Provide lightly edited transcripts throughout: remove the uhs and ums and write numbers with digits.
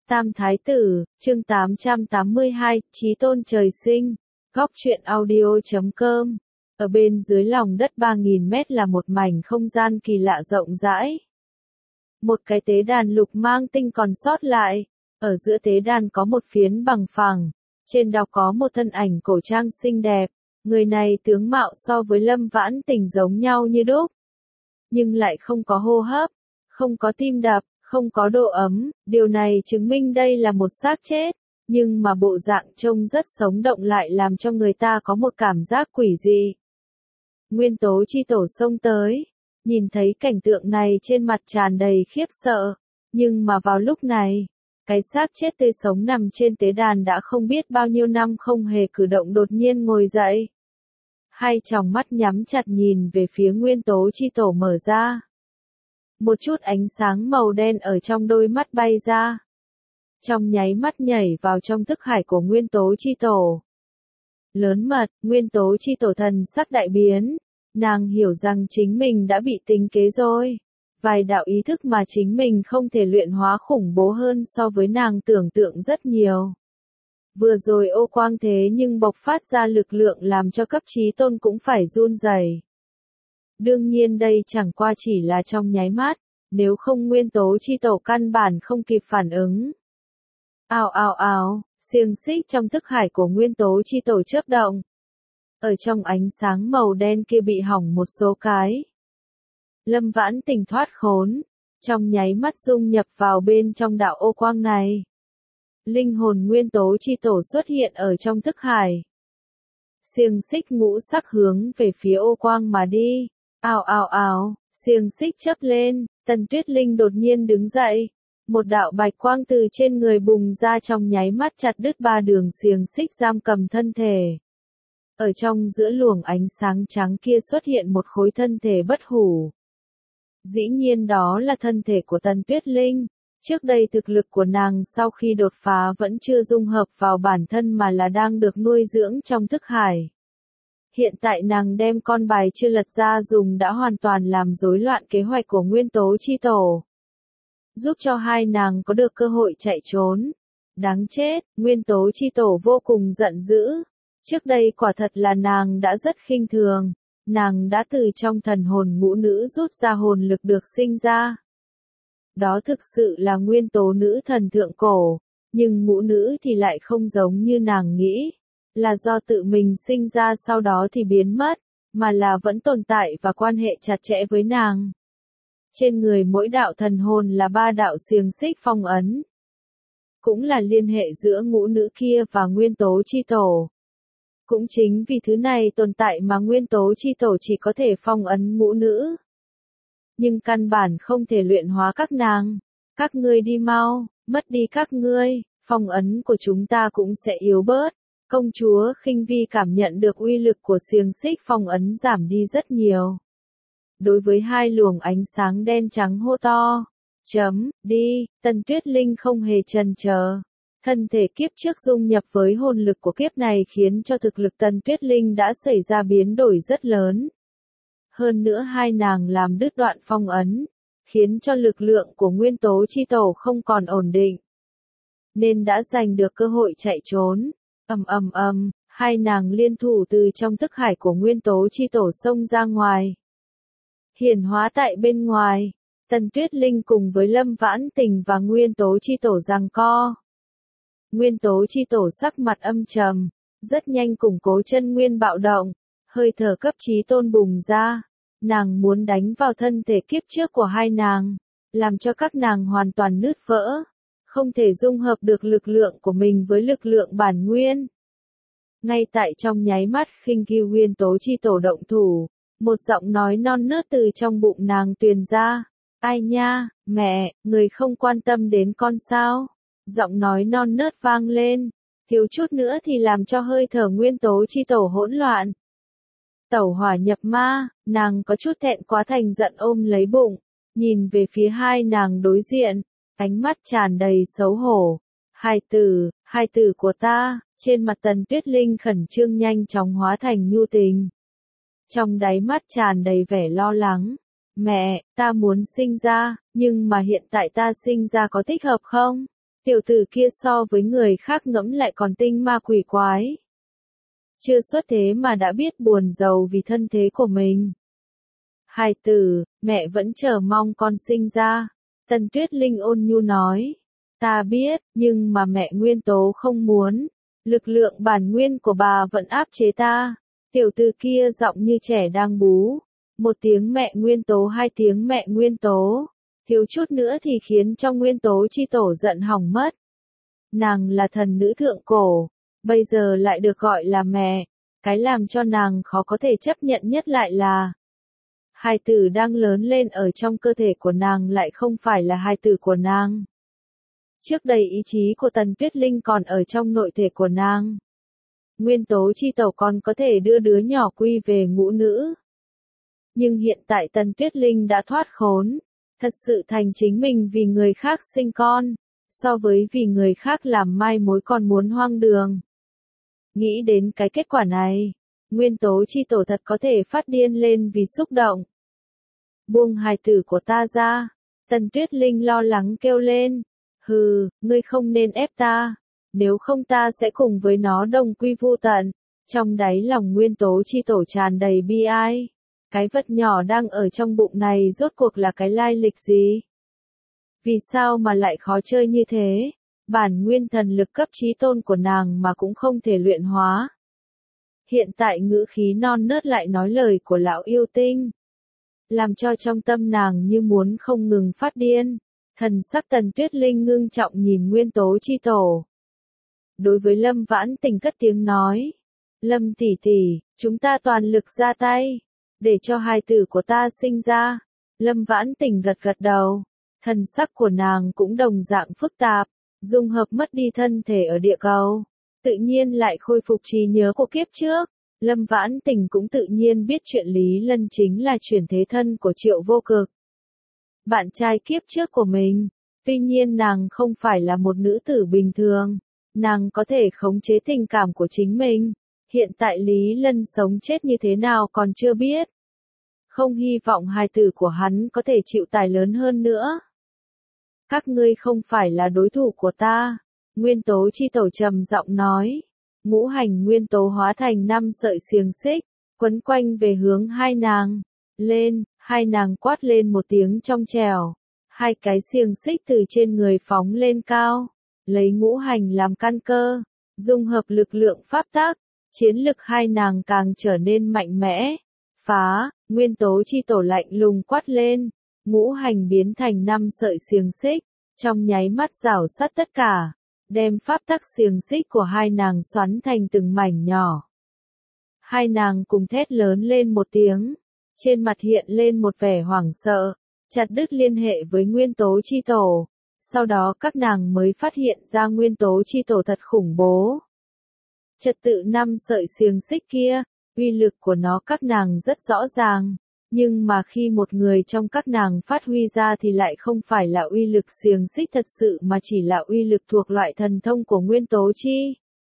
Tam Thái Tử, chương 882, Chí Tôn trời sinh. Góc truyện audio.com. Ở bên dưới lòng đất 3.000 mét là một mảnh không gian kỳ lạ rộng rãi. Một cái tế đàn lục mang tinh còn sót lại. Ở giữa tế đàn có một phiến bằng phẳng. Trên đó có một thân ảnh cổ trang xinh đẹp. Người này tướng mạo so với Lâm Vãn Tình giống nhau như đúc. Nhưng lại không có hô hấp, không có tim đập, không có độ ấm, điều này chứng minh đây là một xác chết, nhưng mà bộ dạng trông rất sống động lại làm cho người ta có một cảm giác quỷ dị. Nguyên Tố Chi Tổ xông tới, nhìn thấy cảnh tượng này trên mặt tràn đầy khiếp sợ, nhưng mà vào lúc này, cái xác chết tươi sống nằm trên tế đàn đã không biết bao nhiêu năm không hề cử động đột nhiên ngồi dậy. Hai tròng mắt nhắm chặt nhìn về phía Nguyên Tố Chi Tổ mở ra. Một chút ánh sáng màu đen ở trong đôi mắt bay ra. Trong nháy mắt nhảy vào trong thức hải của Nguyên Tố Chi Tổ. Lớn mật, Nguyên Tố Chi Tổ thần sắc đại biến. Nàng hiểu rằng chính mình đã bị tính kế rồi. Vài đạo ý thức mà chính mình không thể luyện hóa khủng bố hơn so với nàng tưởng tượng rất nhiều. Vừa rồi ô quang thế nhưng bộc phát ra lực lượng làm cho cấp chí tôn cũng phải run rẩy. Đương nhiên đây chẳng qua chỉ là trong nháy mắt, nếu không Nguyên Tố Chi Tổ căn bản không kịp phản ứng. Ào ào ào, xiềng xích trong thức hải của Nguyên Tố Chi Tổ chớp động. Ở trong ánh sáng màu đen kia bị hỏng một số cái. Lâm Vãn Tình thoát khốn, trong nháy mắt dung nhập vào bên trong đạo ô quang này. Linh hồn Nguyên Tố Chi Tổ xuất hiện ở trong thức hải. Xiềng xích ngũ sắc hướng về phía ô quang mà đi. Ào ào ào, xiềng xích chớp lên, Tần Tuyết Linh đột nhiên đứng dậy. Một đạo bạch quang từ trên người bùng ra trong nháy mắt chặt đứt ba đường xiềng xích giam cầm thân thể. Ở trong giữa luồng ánh sáng trắng kia xuất hiện một khối thân thể bất hủ. Dĩ nhiên đó là thân thể của Tần Tuyết Linh. Trước đây thực lực của nàng sau khi đột phá vẫn chưa dung hợp vào bản thân mà là đang được nuôi dưỡng trong thức hải. Hiện tại nàng đem con bài chưa lật ra dùng đã hoàn toàn làm rối loạn kế hoạch của Nguyên Tố Chi Tổ. Giúp cho hai nàng có được cơ hội chạy trốn. Đáng chết, Nguyên Tố Chi Tổ vô cùng giận dữ. Trước đây quả thật là nàng đã rất khinh thường. Nàng đã từ trong thần hồn ngũ nữ rút ra hồn lực được sinh ra. Đó thực sự là nguyên tố nữ thần thượng cổ, nhưng ngũ nữ thì lại không giống như nàng nghĩ, là do tự mình sinh ra sau đó thì biến mất, mà là vẫn tồn tại và quan hệ chặt chẽ với nàng. Trên người mỗi đạo thần hồn là ba đạo xiềng xích phong ấn, cũng là liên hệ giữa ngũ nữ kia và Nguyên Tố Chi Tổ. Cũng chính vì thứ này tồn tại mà Nguyên Tố Chi Tổ chỉ có thể phong ấn ngũ nữ. Nhưng căn bản không thể luyện hóa các nàng. Các ngươi đi mau, mất đi các ngươi, phong ấn của chúng ta cũng sẽ yếu bớt. Công chúa Khinh Vi cảm nhận được uy lực của xiềng xích phong ấn giảm đi rất nhiều. Đối với hai luồng ánh sáng đen trắng hô to. Đi, Tần Tuyết Linh không hề chần chờ. Thân thể kiếp trước dung nhập với hồn lực của kiếp này khiến cho thực lực Tần Tuyết Linh đã xảy ra biến đổi rất lớn. Hơn nữa hai nàng làm đứt đoạn phong ấn, khiến cho lực lượng của Nguyên Tố Chi Tổ không còn ổn định. Nên đã giành được cơ hội chạy trốn. Hai nàng liên thủ từ trong thức hải của Nguyên Tố Chi Tổ xông ra ngoài. Hiển hóa tại bên ngoài, Tần Tuyết Linh cùng với Lâm Vãn Tình và Nguyên Tố Chi Tổ giằng co. Nguyên Tố Chi Tổ sắc mặt âm trầm, rất nhanh củng cố chân nguyên bạo động, hơi thở cấp chí tôn bùng ra. Nàng muốn đánh vào thân thể kiếp trước của hai nàng, làm cho các nàng hoàn toàn nứt vỡ, không thể dung hợp được lực lượng của mình với lực lượng bản nguyên. Ngay tại trong nháy mắt Khinh Vi Nguyên Tố Chi Tổ động thủ, một giọng nói non nớt từ trong bụng nàng truyền ra. Ai nha, mẹ, người không quan tâm đến con sao? Giọng nói non nớt vang lên, thiếu chút nữa thì làm cho hơi thở Nguyên Tố Chi Tổ hỗn loạn. Tẩu hỏa nhập ma, nàng có chút thẹn quá thành giận ôm lấy bụng, nhìn về phía hai nàng đối diện, ánh mắt tràn đầy xấu hổ. Hai tử của ta, trên mặt Tần Tuyết Linh khẩn trương nhanh chóng hóa thành nhu tình. Trong đáy mắt tràn đầy vẻ lo lắng. Mẹ, ta muốn sinh ra, nhưng mà hiện tại ta sinh ra có thích hợp không? Tiểu tử kia so với người khác ngẫm lại còn tinh ma quỷ quái. Chưa xuất thế mà đã biết buồn giàu vì thân thế của mình. Hài tử, mẹ vẫn chờ mong con sinh ra. Tần Tuyết Linh ôn nhu nói. Ta biết, nhưng mà mẹ Nguyên Tố không muốn. Lực lượng bản nguyên của bà vẫn áp chế ta. Tiểu tử kia giọng như trẻ đang bú. Một tiếng mẹ Nguyên Tố, hai tiếng mẹ Nguyên Tố. Thiếu chút nữa thì khiến cho Nguyên Tố chi tổ giận hỏng mất. Nàng là thần nữ thượng cổ, bây giờ lại được gọi là mẹ. Cái làm cho nàng khó có thể chấp nhận nhất lại là hài tử đang lớn lên ở trong cơ thể của nàng lại không phải là hài tử của nàng. Trước đây ý chí của Tần Tuyết Linh còn ở trong nội thể của nàng. Nguyên Tố chi tổ còn có thể đưa đứa nhỏ quy về ngũ nữ. Nhưng hiện tại Tần Tuyết Linh đã thoát khốn, thật sự thành chính mình vì người khác sinh con, so với vì người khác làm mai mối còn muốn hoang đường. Nghĩ đến cái kết quả này, Nguyên Tố chi tổ thật có thể phát điên lên vì xúc động. Buông hài tử của ta ra, Tần Tuyết Linh lo lắng kêu lên. Hừ, ngươi không nên ép ta, nếu không ta sẽ cùng với nó đồng quy vu tận. Trong đáy lòng Nguyên Tố chi tổ tràn đầy bi ai. Cái vật nhỏ đang ở trong bụng này rốt cuộc là cái lai lịch gì? Vì sao mà lại khó chơi như thế? Bản nguyên thần lực cấp chí tôn của nàng mà cũng không thể luyện hóa. Hiện tại ngữ khí non nớt lại nói lời của lão yêu tinh, làm cho trong tâm nàng như muốn không ngừng phát điên. Thần sắc Tần Tuyết Linh ngưng trọng nhìn Nguyên Tố chi tổ. Đối với Lâm Vãn Tình cất tiếng nói. Lâm tỷ tỷ, chúng ta toàn lực ra tay, để cho hài tử của ta sinh ra. Lâm Vãn Tình gật gật đầu. Thần sắc của nàng cũng đồng dạng phức tạp, dung hợp mất đi thân thể ở địa cầu, tự nhiên lại khôi phục trí nhớ của kiếp trước. Lâm Vãn Tình cũng tự nhiên biết chuyện Lý Lân chính là chuyển thế thân của Triệu Vô Cực, bạn trai kiếp trước của mình. Tuy nhiên nàng không phải là một nữ tử bình thường, nàng có thể khống chế tình cảm của chính mình. Hiện tại Lý Lân sống chết như thế nào còn chưa biết. Không hy vọng hài tử của hắn có thể chịu tải lớn hơn nữa. Các ngươi không phải là đối thủ của ta, Nguyên Tố chi tổ trầm giọng nói. Ngũ hành nguyên tố hóa thành 5 sợi xiềng xích, quấn quanh về hướng hai nàng. Lên, hai nàng quát lên một tiếng trong trẻo. Hai cái xiềng xích từ trên người phóng lên cao, lấy ngũ hành làm căn cơ, dung hợp lực lượng pháp tắc, chiến lực hai nàng càng trở nên mạnh mẽ. Phá, Nguyên Tố chi tổ lạnh lùng quát lên, ngũ hành biến thành 5 sợi xiềng xích, trong nháy mắt rảo sát tất cả, đem pháp tắc xiềng xích của hai nàng xoắn thành từng mảnh nhỏ. Hai nàng cùng thét lớn lên một tiếng, trên mặt hiện lên một vẻ hoảng sợ, chặt đứt liên hệ với Nguyên Tố chi tổ. Sau đó các nàng mới phát hiện ra Nguyên Tố chi tổ thật khủng bố. Trật tự 5 sợi xiềng xích kia, uy lực của nó các nàng rất rõ ràng, nhưng mà khi một người trong các nàng phát huy ra thì lại không phải là uy lực xiềng xích thật sự mà chỉ là uy lực thuộc loại thần thông của Nguyên Tố chi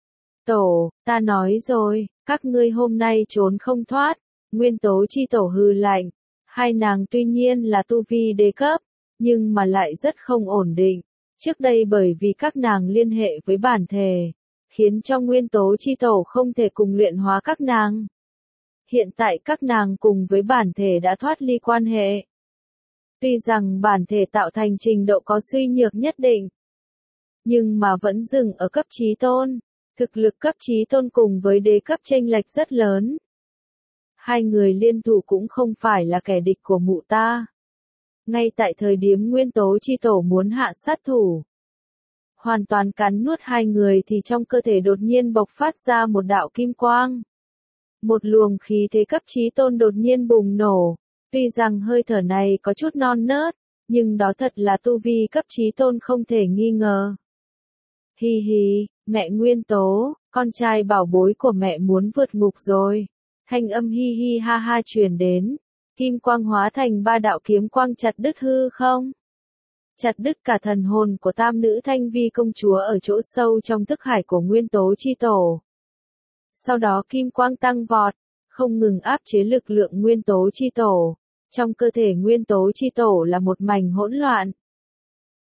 tổ. Ta nói rồi, các ngươi hôm nay trốn không thoát. Nguyên Tố chi tổ hừ lạnh. Hai nàng tuy nhiên là tu vi đế cấp, nhưng mà lại rất không ổn định. Trước đây bởi vì các nàng liên hệ với bản thể, khiến cho Nguyên Tố chi tổ không thể cùng luyện hóa các nàng. Hiện tại các nàng cùng với bản thể đã thoát ly quan hệ. Tuy rằng bản thể tạo thành trình độ có suy nhược nhất định, nhưng mà vẫn dừng ở cấp chí tôn. Thực lực cấp chí tôn cùng với đế cấp chênh lệch rất lớn. Hai người liên thủ cũng không phải là kẻ địch của mụ ta. Ngay tại thời điểm Nguyên Tố chi tổ muốn hạ sát thủ, hoàn toàn cắn nuốt hai người thì trong cơ thể đột nhiên bộc phát ra một đạo kim quang. Một luồng khí thế cấp chí tôn đột nhiên bùng nổ. Tuy rằng hơi thở này có chút non nớt, nhưng đó thật là tu vi cấp chí tôn không thể nghi ngờ. Hi hi, mẹ Nguyên Tố, con trai bảo bối của mẹ muốn vượt ngục rồi. Thanh âm hi hi ha ha truyền đến. Kim quang hóa thành 3 đạo kiếm quang chặt đứt hư không. Chặt đứt cả thần hồn của tam nữ Thanh Vi công chúa ở chỗ sâu trong thức hải của Nguyên Tố chi tổ. Sau đó kim quang tăng vọt, không ngừng áp chế lực lượng Nguyên Tố chi tổ. Trong cơ thể Nguyên Tố chi tổ là một mảnh hỗn loạn.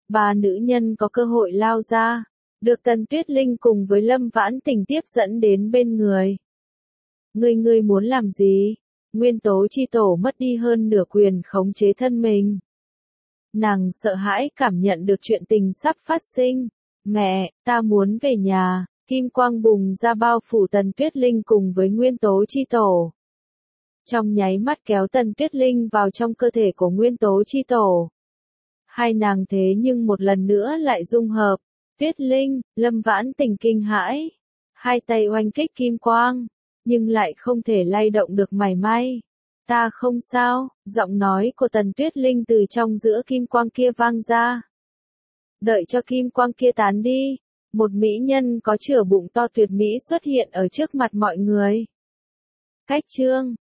ba nữ nhân có cơ hội lao ra, được Tần Tuyết Linh cùng với Lâm Vãn Tình tiếp dẫn đến bên người. Ngươi muốn làm gì? Nguyên tố chi tổ mất đi hơn nửa quyền khống chế thân mình. Nàng sợ hãi cảm nhận được chuyện tình sắp phát sinh. Mẹ, ta muốn về nhà. Kim quang bùng ra bao phủ Tần Tuyết Linh cùng với nguyên tố chi tổ. Trong nháy mắt kéo Tần Tuyết Linh vào trong cơ thể của nguyên tố chi tổ. Hai nàng thế nhưng một lần nữa lại dung hợp. Tuyết Linh, Lâm Vãn Tình kinh hãi. Hai tay oanh kích kim quang, nhưng lại không thể lay động được mảy may. Ta không sao, giọng nói của Tần Tuyết Linh từ trong giữa kim quang kia vang ra. Đợi cho kim quang kia tán đi, một mỹ nhân có chửa bụng to tuyệt mỹ xuất hiện ở trước mặt mọi người. Cách chương